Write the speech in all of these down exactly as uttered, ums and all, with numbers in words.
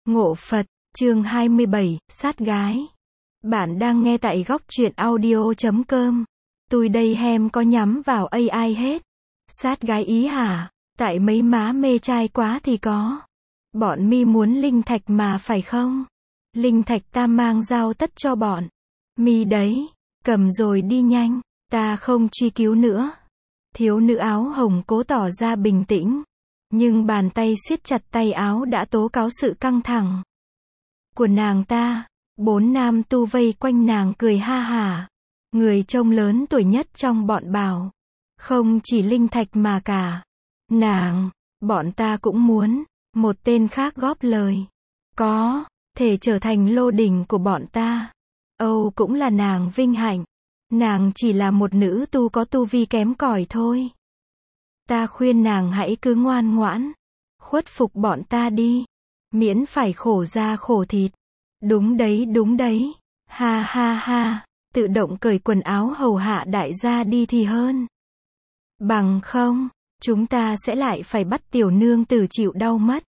Ngộ Phật, chương hai mươi bảy, sát gái. Bạn đang nghe tại góc truyện audio chấm com. Tôi đây hem có nhắm vào a i hết. Sát gái ý hả? Tại mấy má mê trai quá thì có. Bọn mi muốn linh thạch mà phải không? Linh thạch ta mang giao tất cho bọn mi đấy. Cầm rồi đi nhanh, ta không truy cứu nữa. Thiếu nữ áo hồng cố tỏ ra bình tĩnh. Nhưng bàn tay siết chặt tay áo đã tố cáo sự căng thẳng của nàng ta. Bốn nam tu vây quanh nàng cười ha hả. Người trông lớn tuổi nhất trong bọn bảo, không chỉ linh thạch mà cả nàng, bọn ta cũng muốn. Một tên khác góp lời, có thể trở thành lô đỉnh của bọn ta. Âu cũng là nàng vinh hạnh. Nàng chỉ là một nữ tu có tu vi kém cỏi thôi. Ta khuyên nàng hãy cứ ngoan ngoãn, khuất phục bọn ta đi, miễn phải khổ da khổ thịt. Đúng đấy, đúng đấy. Ha ha ha, tự động cởi quần áo hầu hạ đại gia đi thì hơn. Bằng không, chúng ta sẽ lại phải bắt tiểu nương tử chịu đau mất.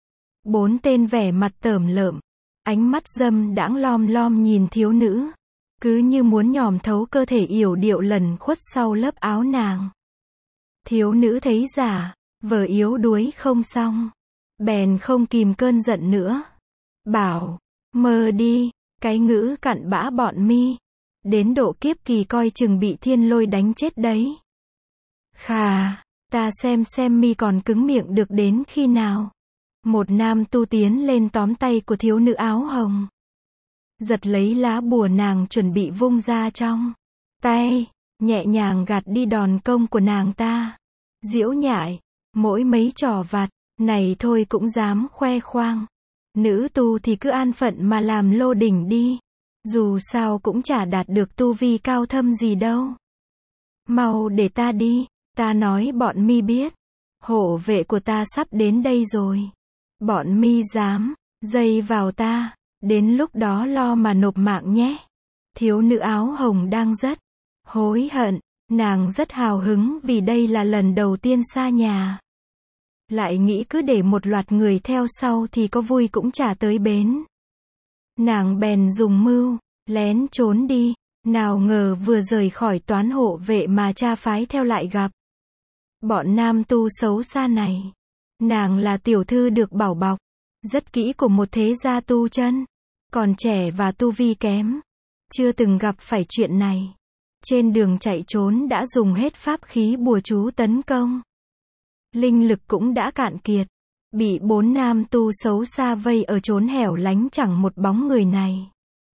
Bốn tên vẻ mặt tởm lợm, ánh mắt dâm đãng lom lom nhìn thiếu nữ, cứ như muốn nhòm thấu cơ thể yểu điệu lẩn khuất sau lớp áo nàng. Thiếu nữ thấy giả vờ yếu đuối không xong, bèn không kìm cơn giận nữa, bảo, mơ đi, cái ngữ cặn bã bọn mi, đến độ kiếp kỳ coi chừng bị thiên lôi đánh chết đấy. Khà, ta xem xem mi còn cứng miệng được đến khi nào. Một nam tu tiến lên tóm tay của thiếu nữ áo hồng, giật lấy lá bùa nàng chuẩn bị vung ra trong tay, nhẹ nhàng gạt đi đòn công của nàng ta. Diễu nhại, mỗi mấy trò vặt này thôi cũng dám khoe khoang. Nữ tu thì cứ an phận mà làm lô đỉnh đi, dù sao cũng chả đạt được tu vi cao thâm gì đâu. Mau để ta đi, ta nói bọn mi biết, hộ vệ của ta sắp đến đây rồi. Bọn mi dám dây vào ta, đến lúc đó lo mà nộp mạng nhé. Thiếu nữ áo hồng đang rất hối hận, nàng rất hào hứng vì đây là lần đầu tiên xa nhà. Lại nghĩ cứ để một loạt người theo sau thì có vui cũng chả tới bến. Nàng bèn dùng mưu, lén trốn đi, nào ngờ vừa rời khỏi toán hộ vệ mà cha phái theo lại gặp bọn nam tu xấu xa này. Nàng là tiểu thư được bảo bọc rất kỹ của một thế gia tu chân, còn trẻ và tu vi kém, chưa từng gặp phải chuyện này. Trên đường chạy trốn đã dùng hết pháp khí bùa chú tấn công, linh lực cũng đã cạn kiệt, bị bốn nam tu xấu xa vây ở chốn hẻo lánh chẳng một bóng người này.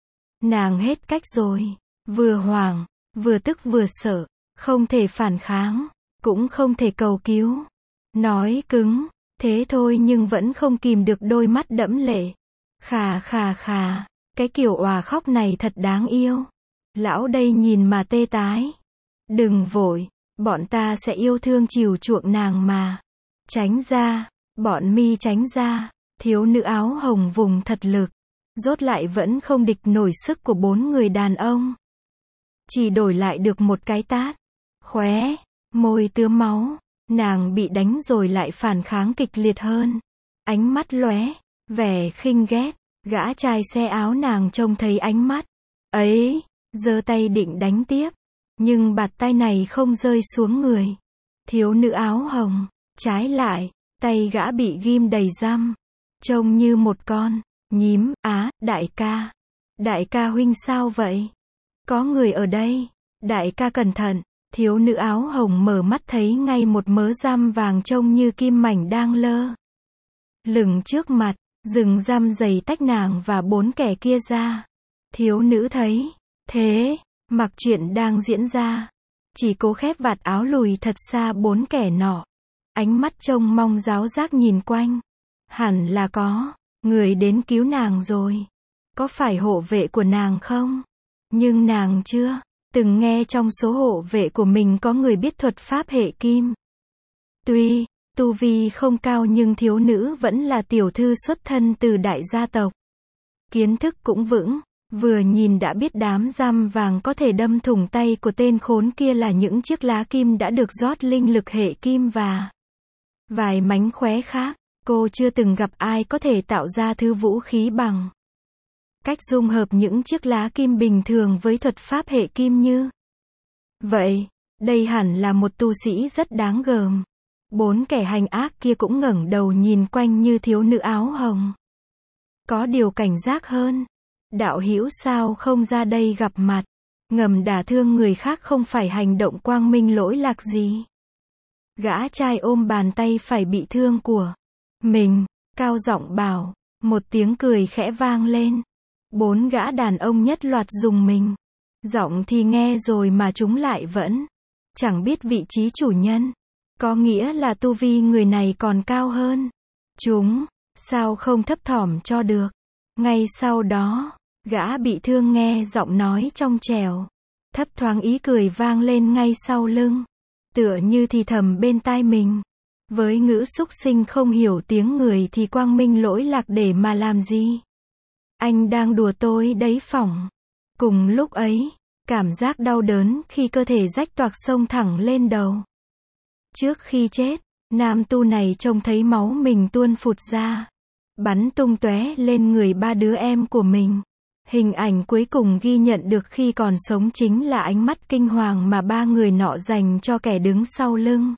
Nàng hết cách rồi, vừa hoảng, vừa tức vừa sợ, không thể phản kháng, cũng không thể cầu cứu. Nói cứng, thế thôi nhưng vẫn không kìm được đôi mắt đẫm lệ. Khà khà khà, cái kiểu òa khóc này thật đáng yêu. Lão đây nhìn mà tê tái. Đừng vội, bọn ta sẽ yêu thương chiều chuộng nàng mà. Tránh ra, bọn mi tránh ra. Thiếu nữ áo hồng vùng thật lực, rốt lại vẫn không địch nổi sức của bốn người đàn ông. Chỉ đổi lại được một cái tát. Khóe, môi tứa máu. Nàng bị đánh rồi lại phản kháng kịch liệt hơn. Ánh mắt lóe, vẻ khinh ghét. Gã trai xe áo nàng trông thấy ánh mắt ấy, giơ tay định đánh tiếp, nhưng bạt tay này không rơi xuống người thiếu nữ áo hồng. Trái lại, tay gã bị ghim đầy răm, trông như một con nhím. Á, đại ca, đại ca huynh sao vậy? Có người ở đây, đại ca cẩn thận. Thiếu nữ áo hồng mở mắt thấy ngay một mớ răm vàng trông như kim mảnh đang lơ lửng trước mặt, rừng răm dày tách nàng và bốn kẻ kia ra. Thiếu nữ thấy thế, mặc chuyện đang diễn ra, chỉ cố khép vạt áo lùi thật xa bốn kẻ nọ, ánh mắt trông mong giáo giác nhìn quanh. Hẳn là có người đến cứu nàng rồi. Có phải hộ vệ của nàng không? Nhưng nàng chưa từng nghe trong số hộ vệ của mình có người biết thuật pháp hệ kim. Tuy tu vi không cao nhưng thiếu nữ vẫn là tiểu thư xuất thân từ đại gia tộc. Kiến thức cũng vững, vừa nhìn đã biết đám răm vàng có thể đâm thủng tay của tên khốn kia là những chiếc lá kim đã được rót linh lực hệ kim và vài mánh khóe khác. Cô chưa từng gặp ai có thể tạo ra thứ vũ khí bằng cách dung hợp những chiếc lá kim bình thường với thuật pháp hệ kim như vậy. Đây hẳn là một tu sĩ rất đáng gờm. Bốn kẻ hành ác kia cũng ngẩng đầu nhìn quanh như thiếu nữ áo hồng. Có điều cảnh giác hơn. Đạo hữu sao không ra đây gặp mặt? Ngầm đả thương người khác không phải hành động quang minh lỗi lạc gì. Gã trai ôm bàn tay phải bị thương của mình, cao giọng bảo. Một tiếng cười khẽ vang lên. Bốn gã đàn ông nhất loạt dùng mình. Giọng thì nghe rồi mà chúng lại vẫn chẳng biết vị trí chủ nhân. Có nghĩa là tu vi người này còn cao hơn chúng. Sao không thấp thỏm cho được? Ngay sau đó, gã bị thương nghe giọng nói trong trẻo. Thấp thoáng ý cười vang lên ngay sau lưng. Tựa như thì thầm bên tai mình. Với ngữ xúc sinh không hiểu tiếng người thì quang minh lỗi lạc để mà làm gì? Anh đang đùa tôi đấy phỏng. Cùng lúc ấy, cảm giác đau đớn khi cơ thể rách toạc xông thẳng lên đầu. Trước khi chết, nam tu này trông thấy máu mình tuôn phụt ra, bắn tung tóe lên người ba đứa em của mình. Hình ảnh cuối cùng ghi nhận được khi còn sống chính là ánh mắt kinh hoàng mà ba người nọ dành cho kẻ đứng sau lưng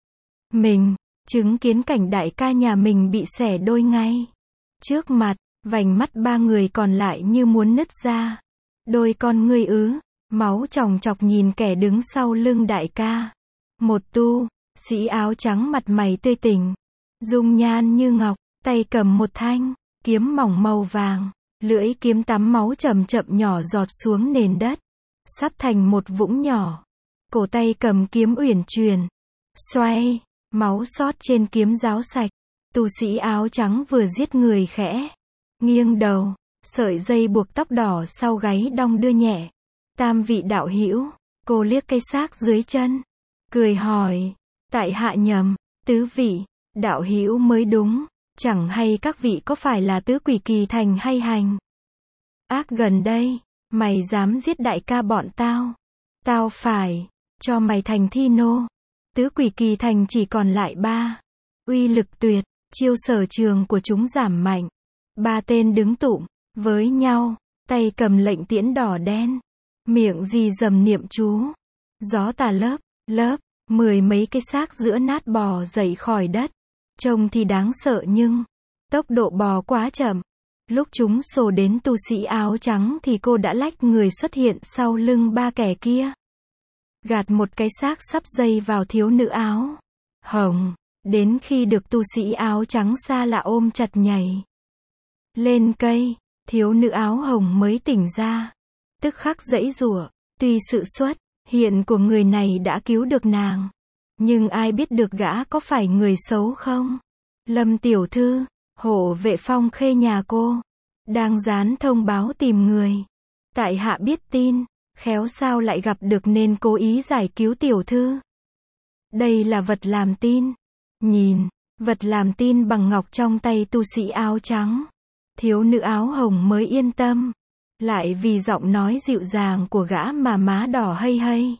mình, chứng kiến cảnh đại ca nhà mình bị xẻ đôi ngay trước mặt. Vành mắt ba người còn lại như muốn nứt ra. Đôi con ngươi ứ, máu chòng chọc nhìn kẻ đứng sau lưng đại ca. Một tu sĩ áo trắng mặt mày tươi tỉnh, dung nhan như ngọc, tay cầm một thanh kiếm mỏng màu vàng, lưỡi kiếm tắm máu chậm chậm nhỏ giọt xuống nền đất, sắp thành một vũng nhỏ. Cổ tay cầm kiếm uyển chuyển, xoay, máu xót trên kiếm ráo sạch. Tu sĩ áo trắng vừa giết người khẽ nghiêng đầu, sợi dây buộc tóc đỏ sau gáy đong đưa nhẹ. Tam vị đạo hữu, cô liếc cây xác dưới chân, cười hỏi, tại hạ nhầm, tứ vị đạo hữu mới đúng, chẳng hay các vị có phải là tứ quỷ kỳ thành hay hành ác gần đây, mày dám giết đại ca bọn tao, tao phải cho mày thành thi nô. Tứ quỷ kỳ thành chỉ còn lại ba, uy lực tuyệt, chiêu sở trường của chúng giảm mạnh. Ba tên đứng tụm với nhau, tay cầm lệnh tiễn đỏ đen, miệng rì rầm niệm chú. Gió tà lớp, lớp, mười mấy cái xác giữa nát bò dậy khỏi đất. Trông thì đáng sợ nhưng tốc độ bò quá chậm. Lúc chúng sổ đến tu sĩ áo trắng thì cô đã lách người xuất hiện sau lưng ba kẻ kia. Gạt một cái xác sắp dây vào thiếu nữ áo hồng, đến khi được tu sĩ áo trắng xa lạ ôm chặt nhảy lên cây, thiếu nữ áo hồng mới tỉnh ra. Tức khắc giãy giụa, tuy sự xuất hiện của người này đã cứu được nàng, nhưng ai biết được gã có phải người xấu không? Lâm tiểu thư, hộ vệ Phong Khê nhà cô đang dán thông báo tìm người. Tại hạ biết tin, khéo sao lại gặp được nên cố ý giải cứu tiểu thư. Đây là vật làm tin. Nhìn vật làm tin bằng ngọc trong tay tu sĩ áo trắng, thiếu nữ áo hồng mới yên tâm. Lại vì giọng nói dịu dàng của gã mà má đỏ hây hây.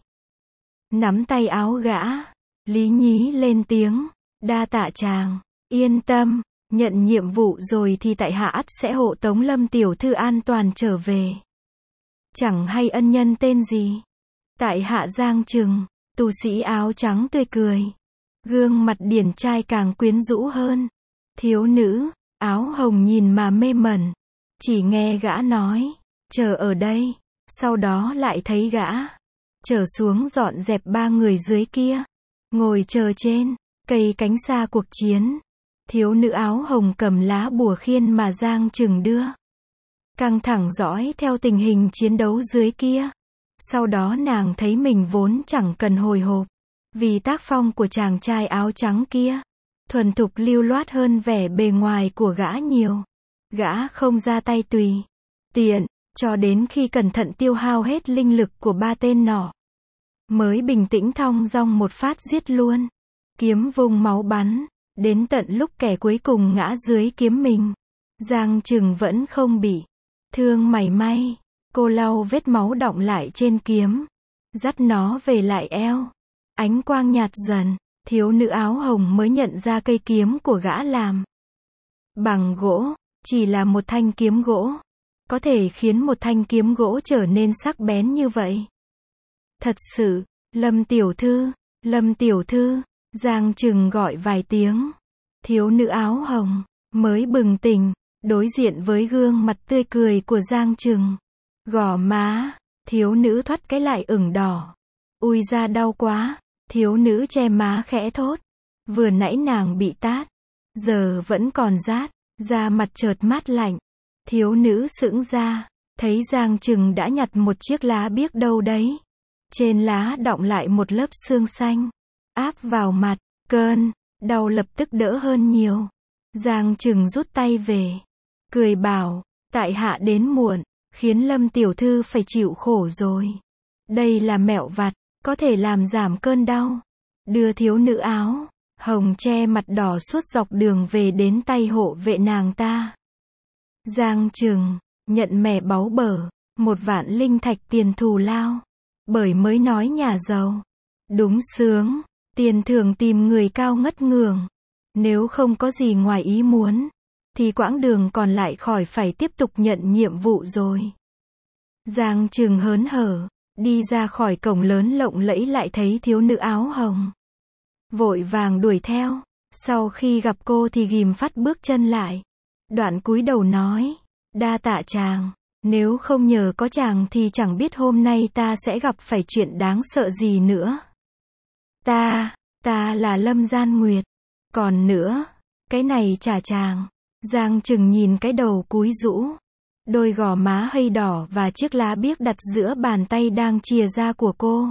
Nắm tay áo gã, lý nhí lên tiếng, đa tạ chàng, yên tâm, nhận nhiệm vụ rồi thì tại hạ ắt sẽ hộ tống Lâm tiểu thư an toàn trở về. Chẳng hay ân nhân tên gì? Tại hạ Giang Trừng. Tu sĩ áo trắng tươi cười, gương mặt điển trai càng quyến rũ hơn. Thiếu nữ áo hồng nhìn mà mê mẩn, chỉ nghe gã nói, chờ ở đây, sau đó lại thấy gã trở xuống dọn dẹp ba người dưới kia, ngồi chờ trên cây cánh xa cuộc chiến. Thiếu nữ áo hồng cầm lá bùa khiên mà Giang Trừng đưa, căng thẳng dõi theo tình hình chiến đấu dưới kia. Sau đó nàng thấy mình vốn chẳng cần hồi hộp, vì tác phong của chàng trai áo trắng kia thuần thục lưu loát hơn vẻ bề ngoài của gã nhiều. Gã không ra tay tùy tiện, cho đến khi cẩn thận tiêu hao hết linh lực của ba tên nọ, mới bình tĩnh thong dong một phát giết luôn. Kiếm vung máu bắn, đến tận lúc kẻ cuối cùng ngã dưới kiếm mình, Giang Trừng vẫn không bị thương mảy may. Cô lau vết máu đọng lại trên kiếm, dắt nó về lại eo. Ánh quang nhạt dần, thiếu nữ áo hồng mới nhận ra cây kiếm của gã làm Bằng gỗ, chỉ là một thanh kiếm gỗ, có thể khiến một thanh kiếm gỗ trở nên sắc bén như vậy. Thật sự, Lâm tiểu thư, Lâm tiểu thư, Giang Trừng gọi vài tiếng. Thiếu nữ áo hồng, mới bừng tỉnh, đối diện với gương mặt tươi cười của Giang Trừng. Gò má, thiếu nữ thoát cái lại ửng đỏ. Ui da đau quá, thiếu nữ che má khẽ thốt. Vừa nãy nàng bị tát, giờ vẫn còn rát, da mặt chợt mát lạnh. Thiếu nữ sững ra, thấy Giang Trừng đã nhặt một chiếc lá biếc đâu đấy. Trên lá đọng lại một lớp xương xanh, áp vào mặt, cơn đau lập tức đỡ hơn nhiều. Giang Trừng rút tay về, cười bảo, tại hạ đến muộn, khiến Lâm tiểu thư phải chịu khổ rồi. Đây là mẹo vặt, có thể làm giảm cơn đau. Đưa thiếu nữ áo hồng che mặt đỏ suốt dọc đường về đến tay hộ vệ nàng ta. Giang Trừng nhận mẻ báu bở, một vạn linh thạch tiền thù lao, bởi mới nói nhà giàu. Đúng sướng, tiền thưởng tìm người cao ngất ngường. Nếu không có gì ngoài ý muốn, thì quãng đường còn lại khỏi phải tiếp tục nhận nhiệm vụ rồi. Giang Trừng hớn hở, đi ra khỏi cổng lớn lộng lẫy lại thấy thiếu nữ áo hồng. Vội vàng đuổi theo, sau khi gặp cô thì ghìm phát bước chân lại. Đoạn cúi đầu nói, đa tạ chàng, nếu không nhờ có chàng thì chẳng biết hôm nay ta sẽ gặp phải chuyện đáng sợ gì nữa. Ta, ta là Lâm Gian Nguyệt. Còn nữa, cái này trả chàng. Giang Trừng nhìn cái đầu cúi rũ, đôi gò má hơi đỏ và chiếc lá biếc đặt giữa bàn tay đang chìa ra của cô.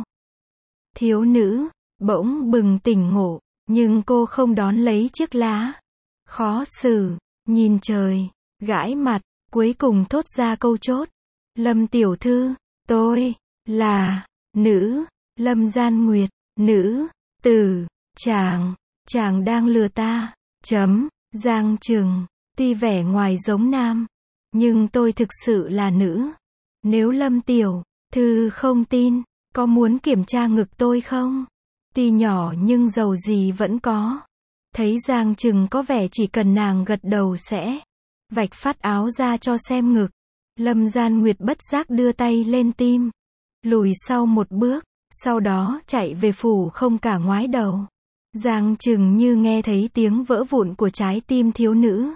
Thiếu nữ bỗng bừng tỉnh ngộ, nhưng cô không đón lấy chiếc lá. Khó xử, nhìn trời, gãi mặt, cuối cùng thốt ra câu chốt. Lâm tiểu thư, tôi là nữ Lâm Gian Nguyệt, nữ tử, chàng, chàng đang lừa ta. Chấm. Giang Trừng, tuy vẻ ngoài giống nam, nhưng tôi thực sự là nữ. Nếu Lâm tiểu thư không tin, có muốn kiểm tra ngực tôi không? Tuy nhỏ nhưng dầu gì vẫn có. Thấy Giang Trừng có vẻ chỉ cần nàng gật đầu sẽ vạch phát áo ra cho xem ngực. Lâm Gian Nguyệt bất giác đưa tay lên tim, lùi sau một bước, sau đó chạy về phủ không cả ngoái đầu. Giang Trừng như nghe thấy tiếng vỡ vụn của trái tim thiếu nữ.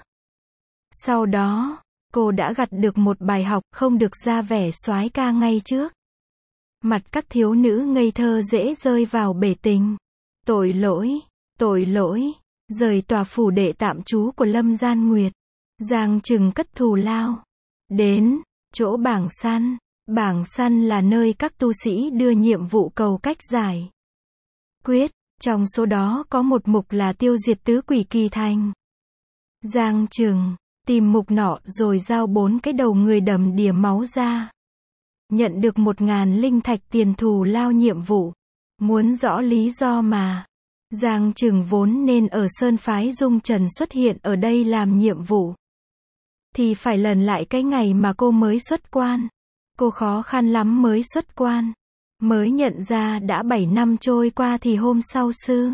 Sau đó, cô đã gặt được một bài học, không được ra vẻ soái ca ngay trước mặt các thiếu nữ ngây thơ dễ rơi vào bể tình. Tội lỗi, tội lỗi, rời tòa phủ đệ tạm trú của Lâm Gian Nguyệt. Giang Trừng cất thù lao, đến chỗ bảng săn. Bảng săn là nơi các tu sĩ đưa nhiệm vụ cầu cách giải quyết. Trong số đó có một mục là tiêu diệt tứ quỷ kỳ thành. Giang Trừng tìm mục nọ rồi giao bốn cái đầu người đầm đìa máu ra. Nhận được một ngàn linh thạch tiền thù lao nhiệm vụ. Muốn rõ lý do mà Giang Trừng vốn nên ở Sơn phái Dung Trần xuất hiện ở đây làm nhiệm vụ, thì phải lần lại cái ngày mà cô mới xuất quan. Cô khó khăn lắm mới xuất quan, mới nhận ra đã bảy năm trôi qua thì hôm sau sư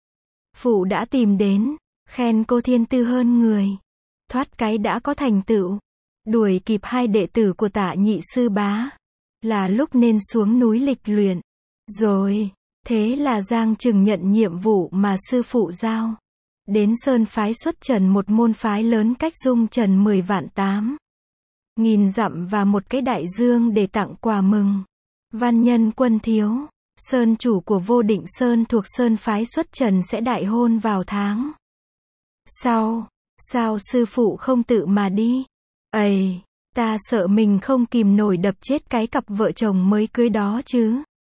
phụ đã tìm đến, khen cô thiên tư hơn người, thoát cái đã có thành tựu, đuổi kịp hai đệ tử của Tạ nhị sư bá, là lúc nên xuống núi lịch luyện rồi. Thế là Giang Trừng nhận nhiệm vụ mà sư phụ giao. Đến Sơn phái xuất trần, một môn phái lớn cách Dung Trần mười vạn tám nghìn dặm và một cái đại dương để tặng quà mừng. Văn nhân Quân Thiếu, sơn chủ của Vô Định Sơn thuộc Sơn phái xuất trần sẽ đại hôn vào tháng sau. Sao sư phụ không tự mà đi? Ầy, ta sợ mình không kìm nổi đập chết cái cặp vợ chồng mới cưới đó chứ.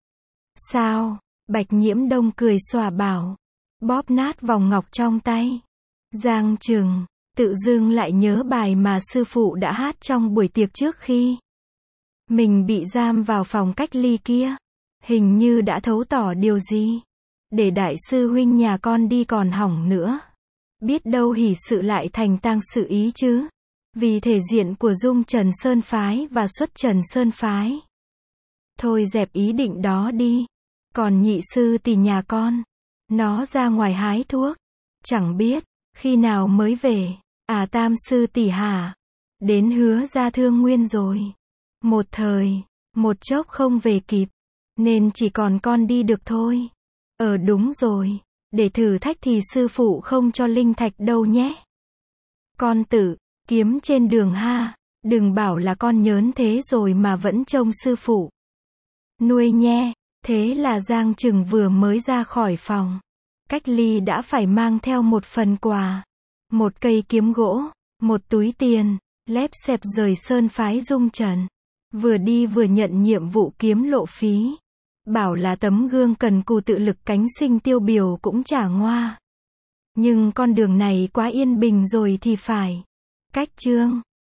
Sao? Bạch Nhiễm Đông cười xòa bảo, bóp nát vòng ngọc trong tay. Giang Trừng tự dưng lại nhớ bài mà sư phụ đã hát trong buổi tiệc trước khi mình bị giam vào phòng cách ly kia. Hình như đã thấu tỏ điều gì. Để đại sư huynh nhà con đi còn hỏng nữa. Biết đâu hỷ sự lại thành tang sự ý chứ. Vì thể diện của Dung Trần Sơn phái và Xuất Trần Sơn phái. Thôi dẹp ý định đó đi. Còn nhị sư thì nhà con, nó ra ngoài hái thuốc, chẳng biết khi nào mới về. À tam sư tỷ hả? Đến Hứa ra Thương Nguyên rồi. Một thời, một chốc không về kịp, nên chỉ còn con đi được thôi. Ờ đúng rồi, để thử thách thì sư phụ không cho linh thạch đâu nhé. Con tự kiếm trên đường ha, đừng bảo là con nhớn thế rồi mà vẫn trông sư phụ nuôi nhé. Thế là Giang Trừng vừa mới ra khỏi phòng cách ly đã phải mang theo một phần quà, một cây kiếm gỗ, một túi tiền, lép xẹp rời sơn phái Dung Trần. Vừa đi vừa nhận nhiệm vụ kiếm lộ phí. Bảo là tấm gương cần cù tự lực cánh sinh tiêu biểu cũng chả ngoa. Nhưng con đường này quá yên bình rồi thì phải. Cách chương